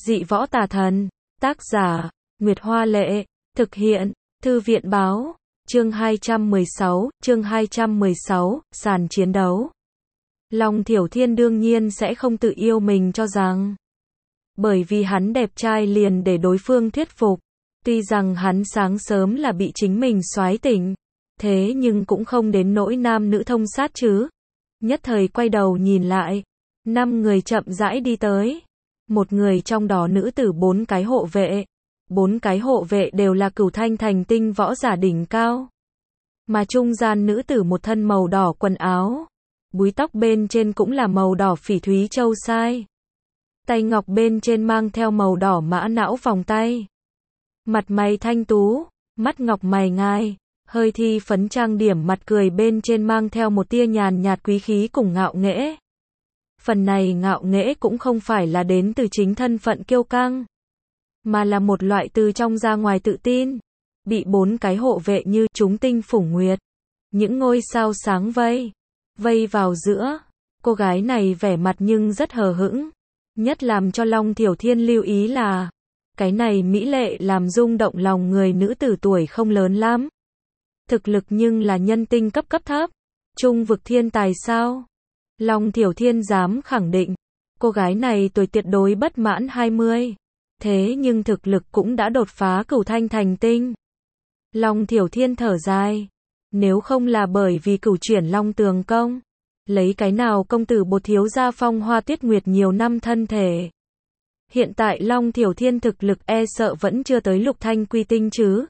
Dị võ tà thần. Tác giả, Nguyệt Hoa Lệ. Thực hiện, Thư viện Báo. Chương 216, sàn chiến đấu. Long Thiểu Thiên đương nhiên sẽ không tự yêu mình cho rằng bởi vì hắn đẹp trai liền để đối phương thuyết phục. Tuy rằng hắn sáng sớm là bị chính mình soái tỉnh, thế nhưng cũng không đến nỗi nam nữ thông sát chứ. Nhất thời quay đầu nhìn lại, 5 người chậm rãi đi tới. Một người trong đó nữ tử 4 cái hộ vệ. 4 cái hộ vệ đều là Cửu Thanh thành tinh võ giả đỉnh cao. Mà trung gian nữ tử một thân màu đỏ quần áo. Búi tóc bên trên cũng là màu đỏ phỉ thúy châu sai. Tay ngọc bên trên mang theo màu đỏ mã não vòng tay. Mặt mày thanh tú, mắt ngọc mày ngai, hơi thi phấn trang điểm mặt cười bên trên mang theo một tia nhàn nhạt quý khí cùng ngạo nghễ. Phần này ngạo nghễ cũng không phải là đến từ chính thân phận kiêu căng, mà là một loại từ trong ra ngoài tự tin. Bị 4 cái hộ vệ như chúng tinh phủ nguyệt, những ngôi sao sáng vây vào giữa. Cô gái này vẻ mặt nhưng rất hờ hững. Nhất làm cho Long Thiểu Thiên lưu ý là cái này mỹ lệ làm rung động lòng người nữ tử tuổi không lớn lắm. Thực lực nhưng là nhân tinh cấp thấp. Trung vực thiên tài sao? Long Thiểu Thiên dám khẳng định, cô gái này tuổi tuyệt đối bất mãn 20. Thế nhưng thực lực cũng đã đột phá Cửu Thanh thành tinh. Long Thiểu Thiên thở dài. Nếu không là bởi vì cửu chuyển Long Tường công, lấy cái nào công tử bột thiếu gia Phong Hoa Tuyết Nguyệt nhiều năm thân thể. Hiện tại Long Thiểu Thiên thực lực e sợ vẫn chưa tới lục thanh quy tinh chứ.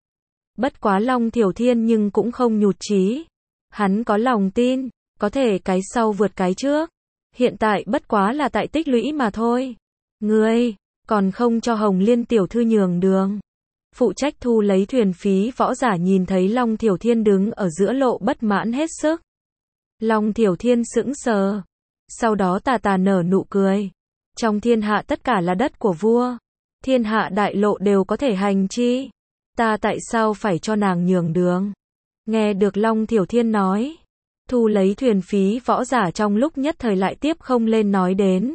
Bất quá Long Thiểu Thiên nhưng cũng không nhụt chí. Hắn có lòng tin, có thể cái sau vượt cái trước. Hiện tại bất quá là tại tích lũy mà thôi. Ngươi, còn không cho Hồng Liên tiểu thư nhường đường. Phụ trách thu lấy thuyền phí võ giả nhìn thấy Long Thiểu Thiên đứng ở giữa lộ bất mãn hết sức. Long Thiểu Thiên sững sờ. Sau đó tà nở nụ cười. Trong thiên hạ tất cả là đất của vua. Thiên hạ đại lộ đều có thể hành chi. Ta tại sao phải cho nàng nhường đường? Nghe được Long Thiểu Thiên nói. Thu lấy thuyền phí võ giả trong lúc nhất thời lại tiếp không lên nói đến.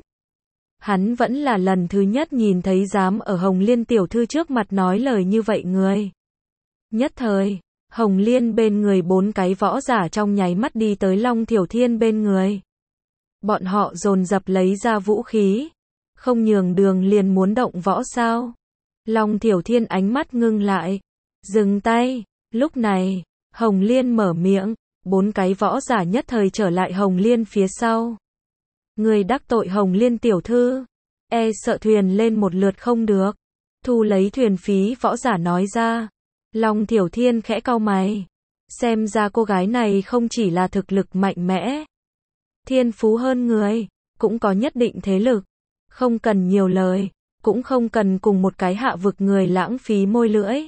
Hắn vẫn là lần thứ nhất nhìn thấy dám ở Hồng Liên tiểu thư trước mặt nói lời như vậy người. Nhất thời, Hồng Liên bên người 4 cái võ giả trong nháy mắt đi tới Long Thiểu Thiên bên người. Bọn họ dồn dập lấy ra vũ khí. Không nhường đường liền muốn động võ sao? Long Thiểu Thiên ánh mắt ngưng lại. Dừng tay. Lúc này, Hồng Liên mở miệng. 4 cái võ giả nhất thời trở lại Hồng Liên phía sau. Người đắc tội Hồng Liên tiểu thư, e sợ thuyền lên một lượt không được. Thu lấy thuyền phí võ giả nói ra. Long Thiểu Thiên khẽ cau mày. Xem ra cô gái này không chỉ là thực lực mạnh mẽ, thiên phú hơn người, cũng có nhất định thế lực. Không cần nhiều lời, cũng không cần cùng một cái hạ vực người lãng phí môi lưỡi.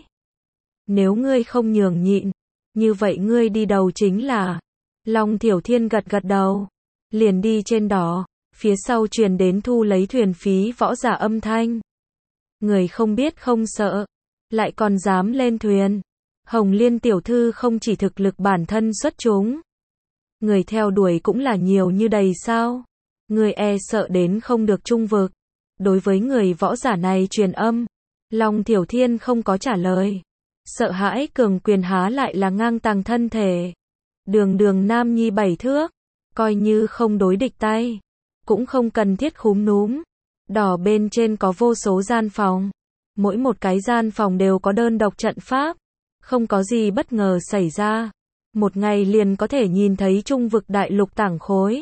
Nếu ngươi không nhường nhịn, như vậy ngươi đi đầu chính là. Long Thiểu Thiên gật đầu. Liền đi trên đó, phía sau truyền đến thu lấy thuyền phí võ giả âm thanh. Người không biết không sợ, lại còn dám lên thuyền. Hồng Liên tiểu thư không chỉ thực lực bản thân xuất chúng, người theo đuổi cũng là nhiều như đầy sao. Người e sợ đến không được trung vực. Đối với người võ giả này truyền âm, Long Thiểu Thiên không có trả lời. Sợ hãi cường quyền há lại là ngang tàng thân thể. Đường nam nhi 7 thước. Coi như không đối địch tay, cũng không cần thiết khúm núm. Đỏ bên trên có vô số gian phòng. Mỗi một cái gian phòng đều có đơn độc trận pháp. Không có gì bất ngờ xảy ra. Một ngày liền có thể nhìn thấy trung vực đại lục tảng khối.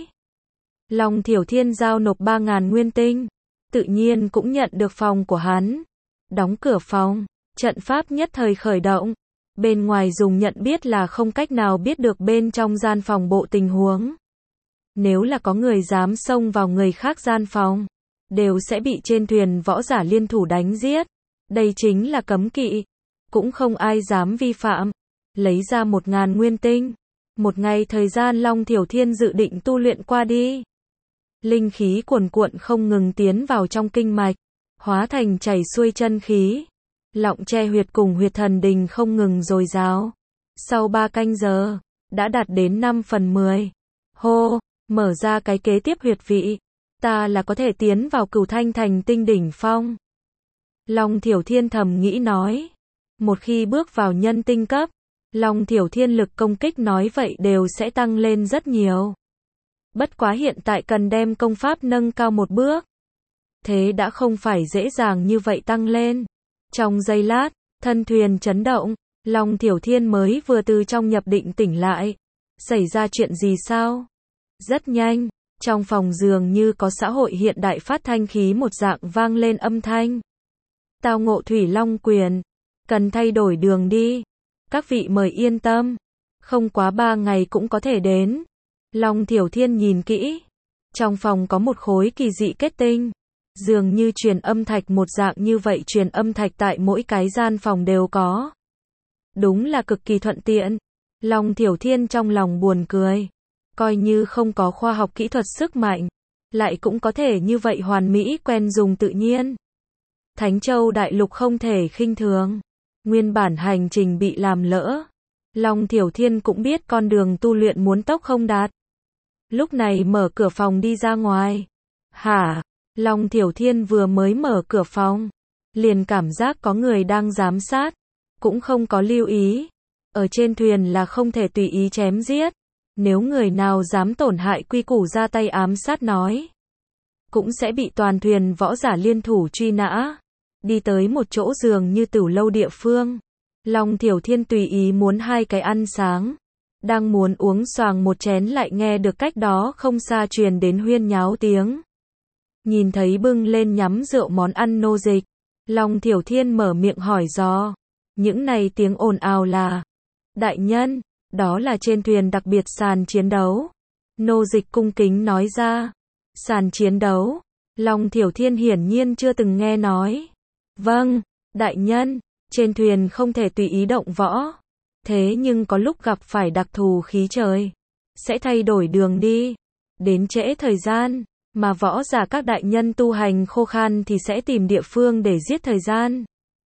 Long Thiểu Thiên giao nộp 3.000 nguyên tinh. Tự nhiên cũng nhận được phòng của hắn. Đóng cửa phòng, trận pháp nhất thời khởi động. Bên ngoài dùng nhận biết là không cách nào biết được bên trong gian phòng bộ tình huống. Nếu là có người dám xông vào người khác gian phòng, đều sẽ bị trên thuyền võ giả liên thủ đánh giết. Đây chính là cấm kỵ. Cũng không ai dám vi phạm. Lấy ra 1.000 nguyên tinh. Một ngày thời gian Long Thiểu Thiên dự định tu luyện qua đi. Linh khí cuồn cuộn không ngừng tiến vào trong kinh mạch. Hóa thành chảy xuôi chân khí. Lọng tre huyệt cùng huyệt thần đình không ngừng dồi dào. Sau 3 canh giờ, đã đạt đến 5/10. Hô! Mở ra cái kế tiếp huyệt vị. ta là có thể tiến vào Cửu Thanh Thành Tinh đỉnh phong. Long Thiểu Thiên thầm nghĩ nói. Một khi bước vào nhân tinh cấp, Long Thiểu Thiên lực công kích nói vậy đều sẽ tăng lên rất nhiều. Bất quá hiện tại cần đem công pháp nâng cao một bước. Thế đã không phải dễ dàng như vậy tăng lên. Trong giây lát, thân thuyền chấn động, Long Thiểu Thiên mới vừa từ trong nhập định tỉnh lại. Xảy ra chuyện gì sao? Rất nhanh, trong phòng dường như có xã hội hiện đại phát thanh khí một dạng vang lên âm thanh. Tao ngộ Thủy Long quyền, cần thay đổi đường đi. Các vị mời yên tâm, không quá 3 ngày cũng có thể đến. Long Thiểu Thiên nhìn kỹ, trong phòng có một khối kỳ dị kết tinh, dường như truyền âm thạch một dạng như vậy, truyền âm thạch tại mỗi cái gian phòng đều có. Đúng là cực kỳ thuận tiện. Long Thiểu Thiên trong lòng buồn cười, coi như không có khoa học kỹ thuật sức mạnh, lại cũng có thể như vậy hoàn mỹ quen dùng tự nhiên. Thánh Châu Đại Lục không thể khinh thường, nguyên bản hành trình bị làm lỡ. Long Thiểu Thiên cũng biết con đường tu luyện muốn tốc không đạt. Lúc này mở cửa phòng đi ra ngoài. Hả? Long Thiểu Thiên vừa mới mở cửa phòng, liền cảm giác có người đang giám sát, cũng không có lưu ý. Ở trên thuyền là không thể tùy ý chém giết, nếu người nào dám tổn hại quy củ ra tay ám sát nói, cũng sẽ bị toàn thuyền võ giả liên thủ truy nã. Đi tới một chỗ dường như tửu lâu địa phương, Long Thiểu Thiên tùy ý muốn 2 cái ăn sáng, đang muốn uống xoàng một chén lại nghe được cách đó không xa truyền đến huyên nháo tiếng. Nhìn thấy bưng lên nhắm rượu món ăn nô dịch, Long Thiểu Thiên mở miệng hỏi dò, những này tiếng ồn ào là? Đại nhân, đó là trên thuyền đặc biệt sàn chiến đấu. Nô dịch cung kính nói ra. Sàn chiến đấu? Long Thiểu Thiên hiển nhiên chưa từng nghe nói. Vâng, đại nhân, trên thuyền không thể tùy ý động võ. Thế nhưng có lúc gặp phải đặc thù khí trời, sẽ thay đổi đường đi, đến trễ thời gian, mà võ giả các đại nhân tu hành khô khan thì sẽ tìm địa phương để giết thời gian.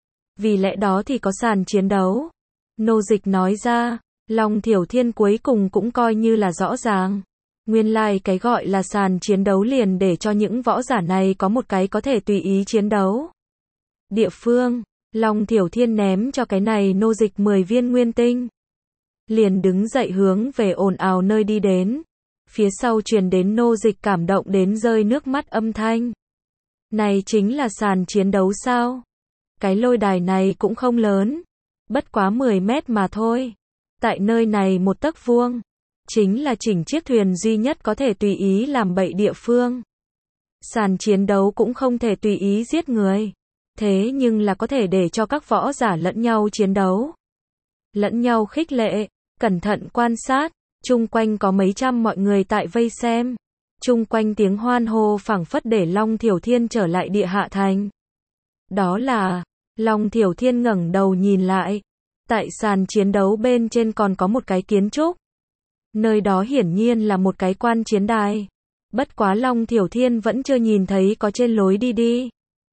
Vì lẽ đó thì có sàn chiến đấu. Nô dịch nói ra. Long Thiểu Thiên cuối cùng cũng coi như là rõ ràng. Nguyên lai cái gọi là sàn chiến đấu liền để cho những võ giả này có một cái có thể tùy ý chiến đấu. Địa phương, Long Thiểu Thiên ném cho cái này nô dịch 10 viên nguyên tinh. Liền đứng dậy hướng về ồn ào nơi đi đến. Phía sau truyền đến nô dịch cảm động đến rơi nước mắt âm thanh. Này chính là sàn chiến đấu sao? Cái lôi đài này cũng không lớn, bất quá 10 mét mà thôi. Tại nơi này một tấc vuông, chính là chỉnh chiếc thuyền duy nhất có thể tùy ý làm bậy địa phương. Sàn chiến đấu cũng không thể tùy ý giết người, thế nhưng là có thể để cho các võ giả lẫn nhau chiến đấu, lẫn nhau khích lệ, cẩn thận quan sát. Chung quanh có mấy trăm mọi người tại vây xem. Chung quanh tiếng hoan hô phảng phất để Long Thiểu Thiên trở lại địa hạ thành. Đó là, Long Thiểu Thiên ngẩng đầu nhìn lại. Tại sàn chiến đấu bên trên còn có một cái kiến trúc. Nơi đó hiển nhiên là một cái quan chiến đài. Bất quá Long Thiểu Thiên vẫn chưa nhìn thấy có trên lối đi đi.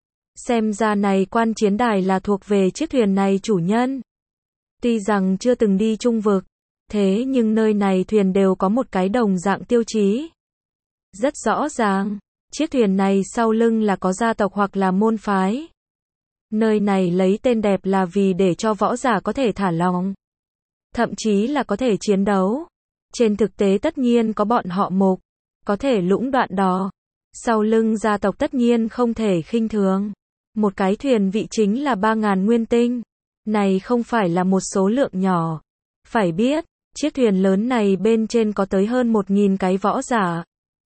Xem ra này quan chiến đài là thuộc về chiếc thuyền này chủ nhân. Tuy rằng chưa từng đi trung vực, thế nhưng nơi này thuyền đều có một cái đồng dạng tiêu chí. Rất rõ ràng, chiếc thuyền này sau lưng là có gia tộc hoặc là môn phái. Nơi này lấy tên đẹp là vì để cho võ giả có thể thả lỏng, thậm chí là có thể chiến đấu. Trên thực tế tất nhiên có bọn họ Mục, có thể lũng đoạn đó. Sau lưng gia tộc tất nhiên không thể khinh thường. Một cái thuyền vị chính là 3.000 nguyên tinh. Này không phải là một số lượng nhỏ. Phải biết, chiếc thuyền lớn này bên trên có tới hơn 1.000 cái võ giả.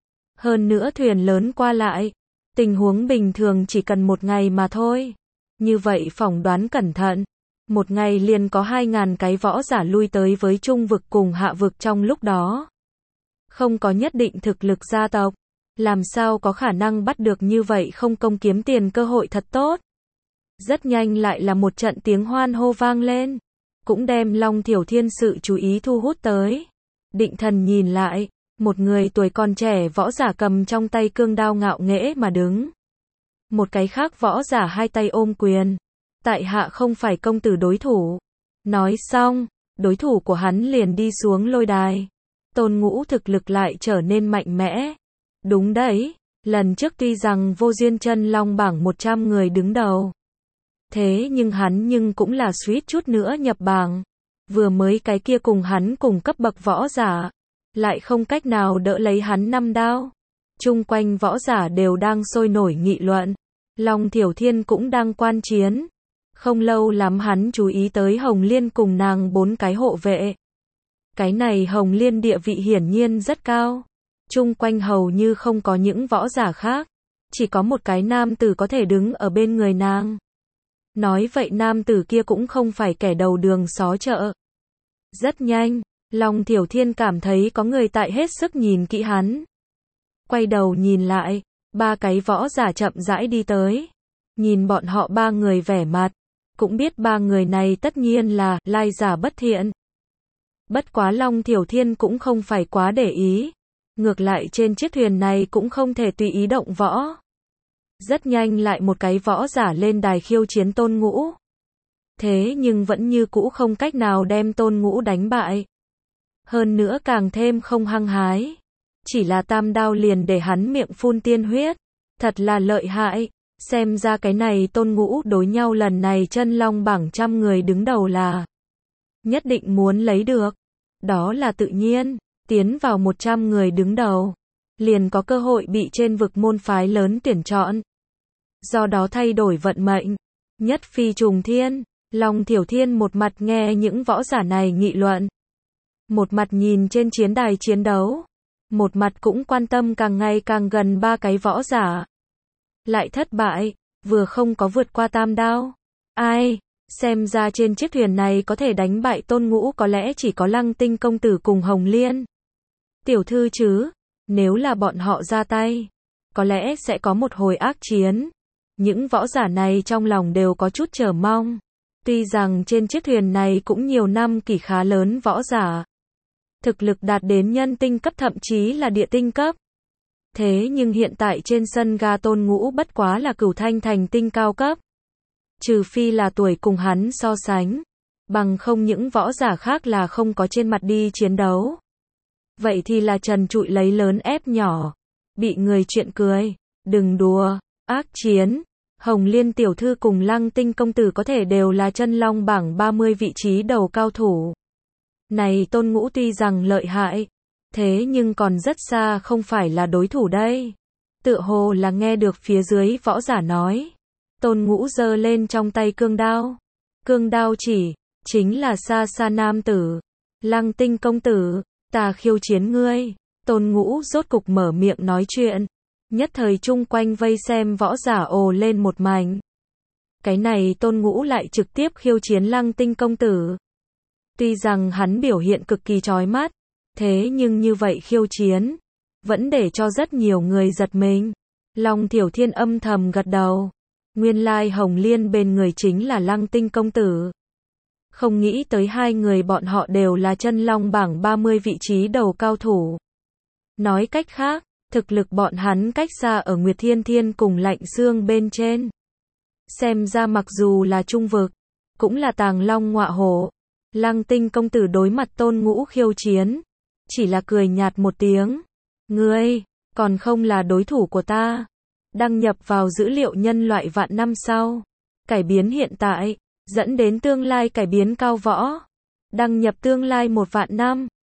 Hơn nữa thuyền lớn qua lại, tình huống bình thường chỉ cần 1 ngày mà thôi. Như vậy phỏng đoán cẩn thận, 1 ngày liền có 2.000 cái võ giả lui tới với trung vực cùng hạ vực trong lúc đó. Không có nhất định thực lực gia tộc, làm sao có khả năng bắt được như vậy không công kiếm tiền cơ hội thật tốt. Rất nhanh lại là một trận tiếng hoan hô vang lên, cũng đem Long Thiểu Thiên sự chú ý thu hút tới. Định thần nhìn lại, một người tuổi còn trẻ võ giả cầm trong tay cương đao ngạo nghễ mà đứng. Một cái khác võ giả 2 tay ôm quyền. Tại hạ không phải công tử đối thủ. Nói xong, đối thủ của hắn liền đi xuống lôi đài. Tôn Ngũ thực lực lại trở nên mạnh mẽ. Đúng đấy, Lần trước tuy rằng vô duyên chân long bảng 100 người đứng đầu. Thế nhưng hắn cũng là suýt chút nữa nhập bảng. Vừa mới cái kia cùng hắn cùng cấp bậc võ giả. Lại không cách nào đỡ lấy hắn 5 đao. Chung quanh võ giả đều đang sôi nổi nghị luận. Long Thiểu Thiên cũng đang quan chiến. Không lâu lắm hắn chú ý tới Hồng Liên cùng nàng 4 cái hộ vệ. Cái này Hồng Liên địa vị hiển nhiên rất cao. Chung quanh hầu như không có những võ giả khác. Chỉ có một cái nam tử có thể đứng ở bên người nàng. Nói vậy nam tử kia cũng không phải kẻ đầu đường xó chợ. Rất nhanh, Long Thiểu Thiên cảm thấy có người tại hết sức nhìn kỹ hắn. Quay đầu nhìn lại, 3 cái võ giả chậm rãi đi tới. Nhìn bọn họ 3 người vẻ mặt, cũng biết 3 người này tất nhiên là lai giả bất thiện. Bất quá Long Thiểu Thiên cũng không phải quá để ý. Ngược lại trên chiếc thuyền này cũng không thể tùy ý động võ. Rất nhanh lại một cái võ giả lên đài khiêu chiến Tôn Ngũ. Thế nhưng vẫn như cũ không cách nào đem Tôn Ngũ đánh bại. Hơn nữa càng thêm không hăng hái. Chỉ là tam đao liền để hắn miệng phun tiên huyết. Thật là lợi hại. Xem ra cái này Tôn Ngũ đối nhau lần này chân long bảng 100 người đứng đầu là nhất định muốn lấy được. Đó là tự nhiên. Tiến vào 100 người đứng đầu. Liền có cơ hội bị trên vực môn phái lớn tuyển chọn. Do đó thay đổi vận mệnh. Nhất phi trùng thiên. Long Thiểu Thiên một mặt nghe những võ giả này nghị luận. Một mặt nhìn trên chiến đài chiến đấu. Một mặt cũng quan tâm càng ngày càng gần 3 cái võ giả. Lại thất bại. Vừa không có vượt qua tam đao. Ai? Xem ra trên chiếc thuyền này có thể đánh bại Tôn Ngũ có lẽ chỉ có Lăng Tinh công tử cùng Hồng Liên. Tiểu thư chứ. Nếu là bọn họ ra tay. Có lẽ sẽ có một hồi ác chiến. Những võ giả này trong lòng đều có chút chờ mong. Tuy rằng trên chiếc thuyền này cũng nhiều năm kỷ khá lớn võ giả. Thực lực đạt đến nhân tinh cấp thậm chí là địa tinh cấp. Thế nhưng hiện tại trên sân ga Tôn Ngũ bất quá là cửu thanh thành tinh cao cấp. Trừ phi là tuổi cùng hắn so sánh. Bằng không những võ giả khác là không có trên mặt đi chiến đấu. Vậy thì là trần trụi lấy lớn ép nhỏ. Bị người chuyện cười. Đừng đùa. Ác chiến. Hồng Liên tiểu thư cùng Lăng Tinh công tử có thể đều là chân long bảng 30 vị trí đầu cao thủ. Này Tôn Ngũ tuy rằng lợi hại. Thế nhưng còn rất xa không phải là đối thủ đây. Tựa hồ là nghe được phía dưới võ giả nói. Tôn Ngũ giơ lên trong tay cương đao. Cương đao chỉ. Chính là xa xa nam tử. Lăng Tinh công tử. Ta khiêu chiến ngươi. Tôn Ngũ rốt cục mở miệng nói chuyện. Nhất thời chung quanh vây xem võ giả ồ lên một mảnh. Cái này Tôn Ngũ lại trực tiếp khiêu chiến Lăng Tinh công tử. Tuy rằng hắn biểu hiện cực kỳ chói mắt. Thế nhưng như vậy khiêu chiến. Vẫn để cho rất nhiều người giật mình. Long Thiểu Thiên âm thầm gật đầu. Nguyên lai Hồng Liên bên người chính là Lăng Tinh công tử. Không nghĩ tới 2 người bọn họ đều là chân long bảng 30 vị trí đầu cao thủ. Nói cách khác, thực lực bọn hắn cách xa ở Nguyệt Thiên Thiên cùng Lạnh Xương bên trên. Xem ra mặc dù là trung vực, cũng là tàng long ngọa hổ. Lăng Tinh công tử đối mặt Tôn Ngũ khiêu chiến. Chỉ là cười nhạt một tiếng. Ngươi, còn không là đối thủ của ta. Đăng nhập vào dữ liệu nhân loại vạn năm sau. Cải biến hiện tại. Dẫn đến tương lai cải biến cao võ. Đăng nhập tương lai 1 vạn năm.